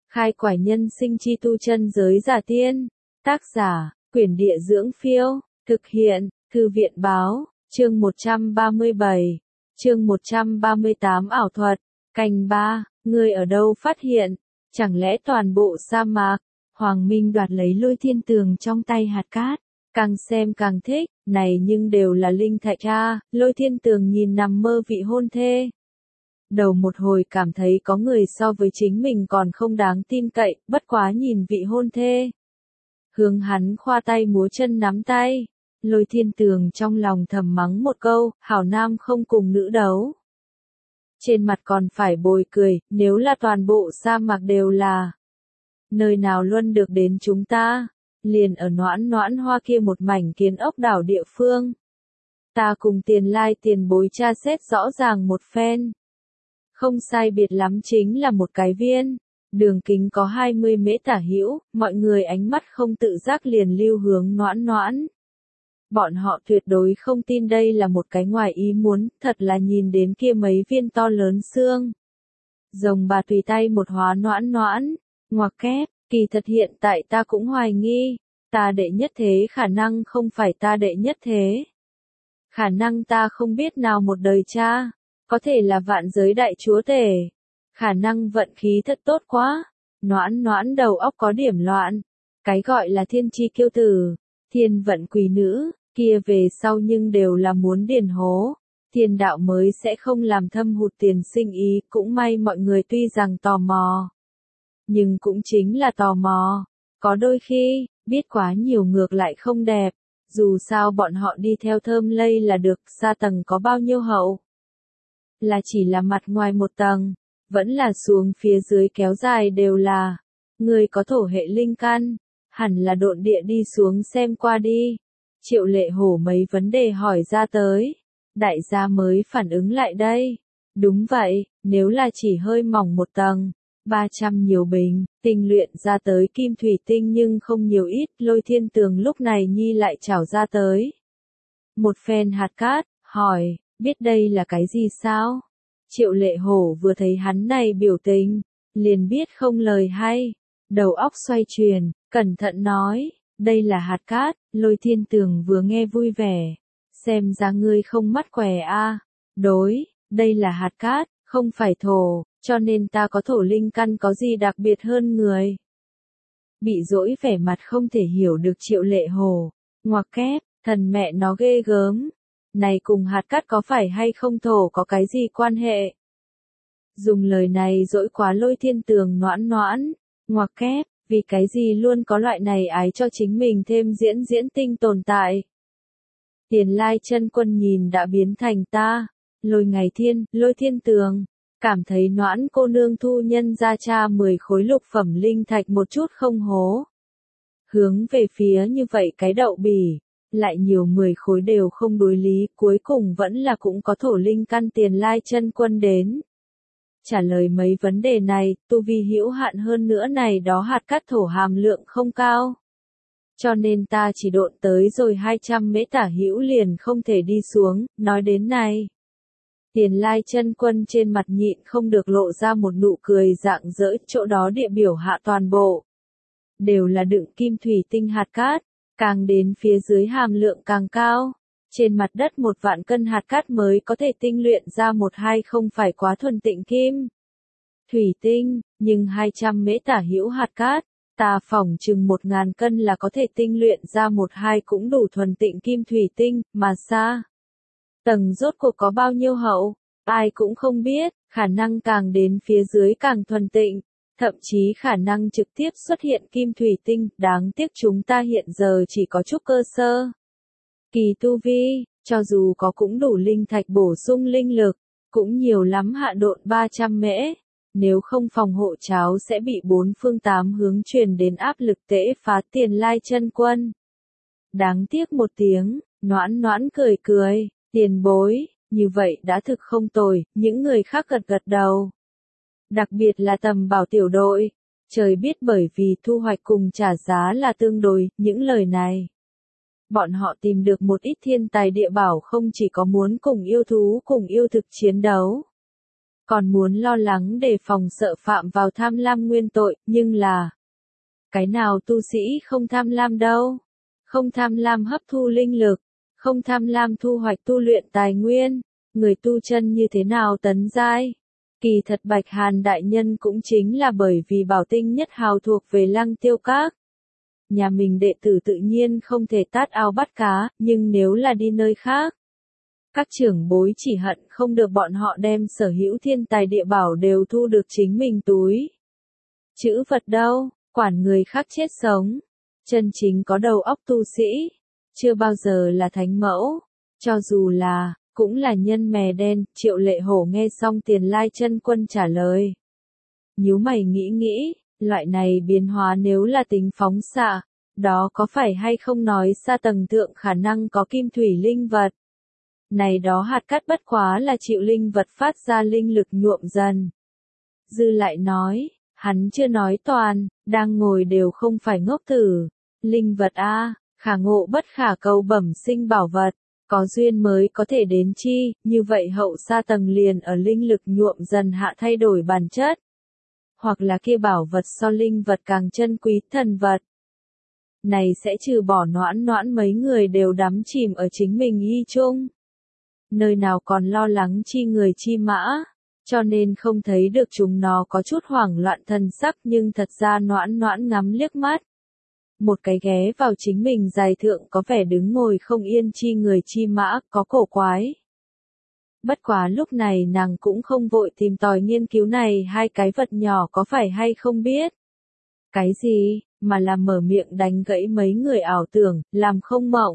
Khai quải nhân sinh chi tu chân giới giả tiên. Tác giả, Quyển Địa Dưỡng Phiêu. Thực hiện, Thư viện Báo. Chương 137. Chương 138 ảo thuật. Canh 3. Ngươi ở đâu phát hiện? Chẳng lẽ toàn bộ sa mạc? Hoàng Minh đoạt lấy Lôi Thiên Tường trong tay hạt cát. Càng xem càng thích, này nhưng đều là linh thạch a. Lôi Thiên Tường nhìn nằm mơ vị hôn thê. Đầu một hồi cảm thấy có người so với chính mình còn không đáng tin cậy, bất quá nhìn vị hôn thê. Hướng hắn khoa tay múa chân nắm tay. Lôi Thiên Tường trong lòng thầm mắng một câu, hảo nam không cùng nữ đấu. Trên mặt còn phải bồi cười, nếu là toàn bộ sa mạc đều là. Nơi nào luôn được đến chúng ta, liền ở Noãn Noãn Hoa kia một mảnh kiến ốc đảo địa phương. Ta cùng Tiền Lai tiền bối tra xét rõ ràng một phen. Không sai biệt lắm chính là một cái viên, đường kính có 20 mễ tả hữu, mọi người ánh mắt không tự giác liền lưu hướng Noãn Noãn. Bọn họ tuyệt đối không tin đây là một cái ngoài ý muốn, thật là nhìn đến kia mấy viên to lớn xương. Rồng bà tùy tay một hóa Noãn Noãn, ngoặc kép, kỳ thật hiện tại ta cũng hoài nghi, ta đệ nhất thế khả năng không phải ta đệ nhất thế. Khả năng ta không biết nào một đời cha, có thể là vạn giới đại chúa tể. Khả năng vận khí thật tốt quá, Noãn Noãn đầu óc có điểm loạn. Cái gọi là thiên chi kiêu tử, thiên vận quỷ nữ, kia về sau nhưng đều là muốn điền hố. Thiên đạo mới sẽ không làm thâm hụt tiền sinh ý, cũng may mọi người tuy rằng tò mò. Nhưng cũng chính là tò mò, có đôi khi, biết quá nhiều ngược lại không đẹp, dù sao bọn họ đi theo thơm lây là được, sa tầng có bao nhiêu hậu. Là chỉ là mặt ngoài một tầng, vẫn là xuống phía dưới kéo dài đều là. Người có thổ hệ linh căn, hẳn là độn địa đi xuống xem qua đi. Triệu Lệ Hổ mấy vấn đề hỏi ra tới, đại gia mới phản ứng lại đây. Đúng vậy, nếu là chỉ hơi mỏng một tầng, 300 nhiều bình, tinh luyện ra tới kim thủy tinh nhưng không nhiều ít, Lôi Thiên Tường lúc này nhi lại trảo ra tới. Một phen hạt cát, hỏi, biết đây là cái gì sao? Triệu Lệ Hổ vừa thấy hắn này biểu tình, liền biết không lời hay, đầu óc xoay chuyển, cẩn thận nói, đây là hạt cát. Lôi Thiên Tường vừa nghe vui vẻ, xem ra ngươi không mắt què a. Đối, đây là hạt cát, không phải thổ, cho nên ta có thổ linh căn có gì đặc biệt hơn người. Bị dỗi vẻ mặt không thể hiểu được Triệu Lệ Hổ, ngoặc kép, thần mẹ nó ghê gớm. Này cùng hạt cát có phải hay không thổ có cái gì quan hệ? Dùng lời này dỗi quá Lôi Thiên Tường Noãn Noãn, ngoặc kép, vì cái gì luôn có loại này ái cho chính mình thêm diễn tinh tồn tại. Tiền Lai chân quân nhìn đã biến thành ta, Lôi Thiên Tường, cảm thấy Noãn cô nương thu nhân ra cha 10 khối lục phẩm linh thạch một chút không hố. Hướng về phía như vậy cái đậu bỉ, lại nhiều 10 khối đều không đối lý, cuối cùng vẫn là cũng có thổ linh căn Tiền Lai chân quân đến. Trả lời mấy vấn đề này, tu vi hữu hạn hơn nữa này đó hạt cát thổ hàm lượng không cao. Cho nên ta chỉ độn tới rồi 200 mễ tả hữu liền không thể đi xuống, nói đến này. Tiền Lai chân quân trên mặt nhịn không được lộ ra một nụ cười rạng rỡ, chỗ đó địa biểu hạ toàn bộ. Đều là đựng kim thủy tinh hạt cát, càng đến phía dưới hàm lượng càng cao. Trên mặt đất 1 vạn cân hạt cát mới có thể tinh luyện ra 1-2 không phải quá thuần tịnh kim thủy tinh, nhưng 200 mễ tả hữu hạt cát, ta phỏng chừng 1000 cân là có thể tinh luyện ra 1-2 cũng đủ thuần tịnh kim thủy tinh, mà sa tầng rốt cuộc có bao nhiêu hậu, ai cũng không biết, khả năng càng đến phía dưới càng thuần tịnh, thậm chí khả năng trực tiếp xuất hiện kim thủy tinh, đáng tiếc chúng ta hiện giờ chỉ có chút cơ sơ. Kỳ tu vi, cho dù có cũng đủ linh thạch bổ sung linh lực, cũng nhiều lắm hạ độn 300 mễ, nếu không phòng hộ cháo sẽ bị 4 phương 8 hướng truyền đến áp lực tễ phá Tiền Lai chân quân. Đáng tiếc một tiếng, Noãn Noãn cười cười, tiền bối, như vậy đã thực không tồi, những người khác gật gật đầu. Đặc biệt là Tầm Bảo tiểu đội, trời biết bởi vì thu hoạch cùng trả giá là tương đối, những lời này. Bọn họ tìm được một ít thiên tài địa bảo không chỉ có muốn cùng yêu thú cùng yêu thực chiến đấu. còn muốn lo lắng đề phòng sợ phạm vào tham lam nguyên tội, nhưng là cái nào tu sĩ không tham lam đâu, không tham lam hấp thu linh lực, không tham lam thu hoạch tu luyện tài nguyên, người tu chân như thế nào tấn giai. Kỳ thật Bạch Hàn đại nhân cũng chính là bởi vì bảo tinh nhất hào thuộc về Lăng Tiêu Các. Nhà mình đệ tử tự nhiên không thể tát ao bắt cá, nhưng nếu là đi nơi khác, các trưởng bối chỉ hận không được bọn họ đem sở hữu thiên tài địa bảo đều thu được chính mình túi. Chữ vật đâu, quản người khác chết sống. Chân chính có đầu óc tu sĩ, chưa bao giờ là thánh mẫu, cho dù là, cũng là nhân mè đen. Triệu Lệ Hổ nghe xong Tiền Lai Chân Quân trả lời. Nhíu mày nghĩ, loại này biến hóa nếu là tính phóng xạ, đó có phải hay không nói xa tầng thượng khả năng có kim thủy linh vật. Này đó hạt cát bất quá là chịu linh vật phát ra linh lực nhuộm dần. Dư lại nói, hắn chưa nói toàn, đang ngồi đều không phải ngốc tử. Linh vật a, khả ngộ bất khả cầu bẩm sinh bảo vật, có duyên mới có thể đến chi, như vậy hậu xa tầng liền ở linh lực nhuộm dần hạ thay đổi bản chất. Hoặc là kia bảo vật so linh vật càng chân quý thần vật. Này sẽ trừ bỏ Noãn mấy người đều đắm chìm ở chính mình y chung. Nơi nào còn lo lắng chi người chi mã, cho nên không thấy được chúng nó có chút hoảng loạn thần sắc, nhưng thật ra Noãn ngắm liếc mắt. Một cái ghé vào chính mình dài thượng có vẻ đứng ngồi không yên chi người chi mã, có cổ quái. Bất quá lúc này nàng cũng không vội tìm tòi nghiên cứu này hai cái vật nhỏ có phải hay không biết. Cái gì, mà là mở miệng đánh gãy mấy người ảo tưởng, làm không mộng.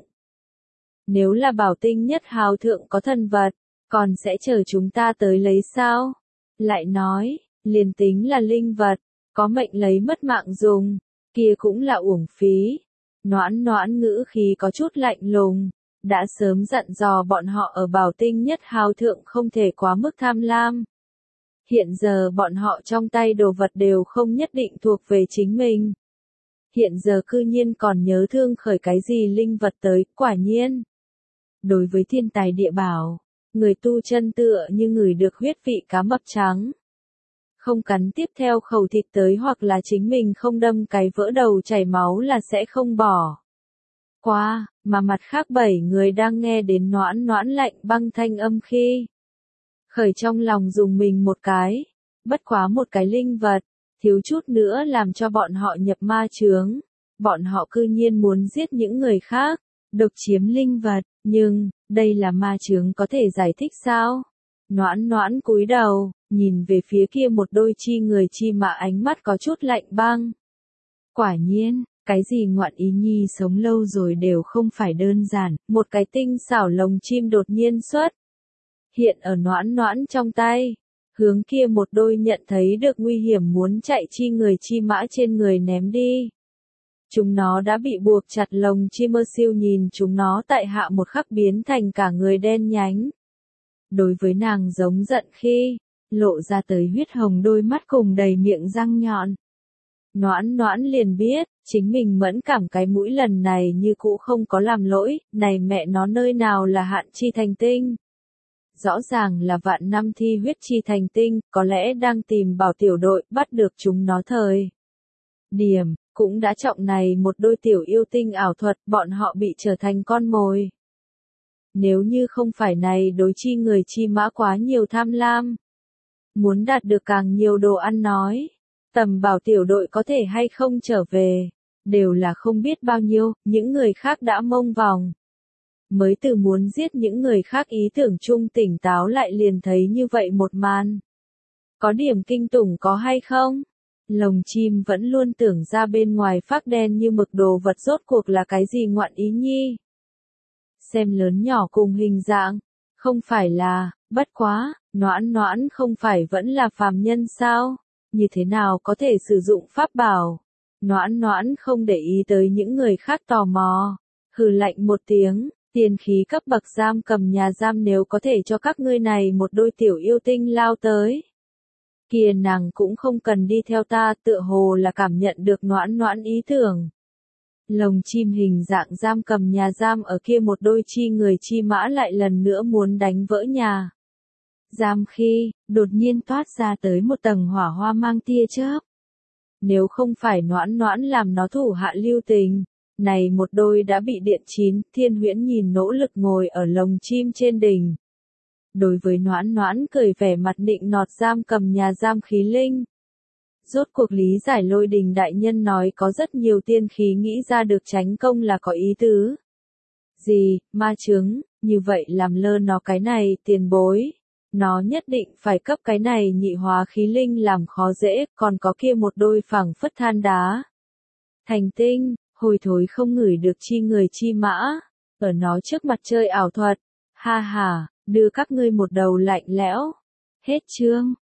Nếu là bảo tinh nhất hào thượng có thần vật, còn sẽ chờ chúng ta tới lấy sao? Lại nói, liền tính là linh vật, có mệnh lấy mất mạng dùng, kia cũng là uổng phí. Noãn ngữ khí có chút lạnh lùng, đã sớm dặn dò bọn họ ở bảo tinh nhất hào thượng không thể quá mức tham lam. Hiện giờ bọn họ trong tay đồ vật đều không nhất định thuộc về chính mình. Hiện giờ cư nhiên còn nhớ thương khởi cái gì linh vật tới, quả nhiên. Đối với thiên tài địa bảo, người tu chân tựa như người được huyết vị cá mập trắng. Không cắn tiếp theo khẩu thịt tới hoặc là chính mình không đâm cái vỡ đầu chảy máu là sẽ không bỏ qua, mà mặt khác 7 người đang nghe đến Noãn lạnh băng thanh âm khi. Khởi trong lòng dùng mình một cái, bất quá một cái linh vật, thiếu chút nữa làm cho bọn họ nhập ma chướng. Bọn họ cư nhiên muốn giết những người khác, độc chiếm linh vật, nhưng, đây là ma chướng có thể giải thích sao? Noãn cúi đầu, nhìn về phía kia một đôi chi người chi mà ánh mắt có chút lạnh băng. Quả nhiên, cái gì ngoạn ý nhi sống lâu rồi đều không phải đơn giản, một cái tinh xảo lồng chim đột nhiên xuất hiện ở Noãn trong tay, hướng kia một đôi nhận thấy được nguy hiểm muốn chạy chi người chi mã trên người ném đi. Chúng nó đã bị buộc chặt lồng chim, mơ siêu nhìn chúng nó tại hạ một khắc biến thành cả người đen nhánh. Đối với nàng giống giận khi, lộ ra tới huyết hồng đôi mắt cùng đầy miệng răng nhọn. Noãn liền biết, chính mình mẫn cảm cái mũi lần này như cũ không có làm lỗi, này mẹ nó nơi nào là hạn chi thành tinh. Rõ ràng là vạn năm thi huyết chi thành tinh, có lẽ đang tìm bảo tiểu đội, bắt được chúng nó thời điểm, cũng đã trọng này một đôi tiểu yêu tinh ảo thuật, bọn họ bị trở thành con mồi. Nếu như không phải này đối chi người chi mã quá nhiều tham lam, muốn đạt được càng nhiều đồ ăn nói, tầm bảo tiểu đội có thể hay không trở về, đều là không biết bao nhiêu, những người khác đã mông vòng. Mới từ muốn giết những người khác ý tưởng chung tỉnh táo lại liền thấy như vậy một màn. Có điểm kinh tủng có hay không? Lồng chim vẫn luôn tưởng ra bên ngoài phác đen như mực đồ vật rốt cuộc là cái gì ngoạn ý nhi. Xem lớn nhỏ cùng hình dạng, không phải là, bất quá, Noãn không phải vẫn là phàm nhân sao? Như thế nào có thể sử dụng pháp bảo? Noãn không để ý tới những người khác tò mò, hừ lạnh một tiếng. Tiên khí cấp bậc giam cầm nhà giam nếu có thể cho các ngươi này một đôi tiểu yêu tinh lao tới. Kia nàng cũng không cần đi theo ta, tựa hồ là cảm nhận được Noãn ý tưởng. Lồng chim hình dạng giam cầm nhà giam ở kia một đôi chi người chi mã lại lần nữa muốn đánh vỡ nhà Giam khi, đột nhiên toát ra tới một tầng hỏa hoa mang tia chớp. Nếu không phải Noãn Noãn làm nó thủ hạ lưu tình, này một đôi đã bị điện chín. Thiên Huyễn nhìn nỗ lực ngồi ở lồng chim trên đỉnh. Đối với Noãn Noãn cười vẻ mặt nịnh nọt giam cầm nhà giam khí linh. Rốt cuộc lý giải Lôi Đình đại nhân nói có rất nhiều tiên khí nghĩ ra được tránh công là có ý tứ. Gì, ma chứng, như vậy làm lơ nó cái này, tiền bối. Nó nhất định phải cấp cái này nhị hóa khí linh làm khó dễ, còn có kia một đôi phẳng phất than đá. Thành tinh, hồi thối không ngửi được chi người chi mã, ở nó trước mặt chơi ảo thuật. Ha ha, đưa các ngươi một đầu lạnh lẽo. Hết chương.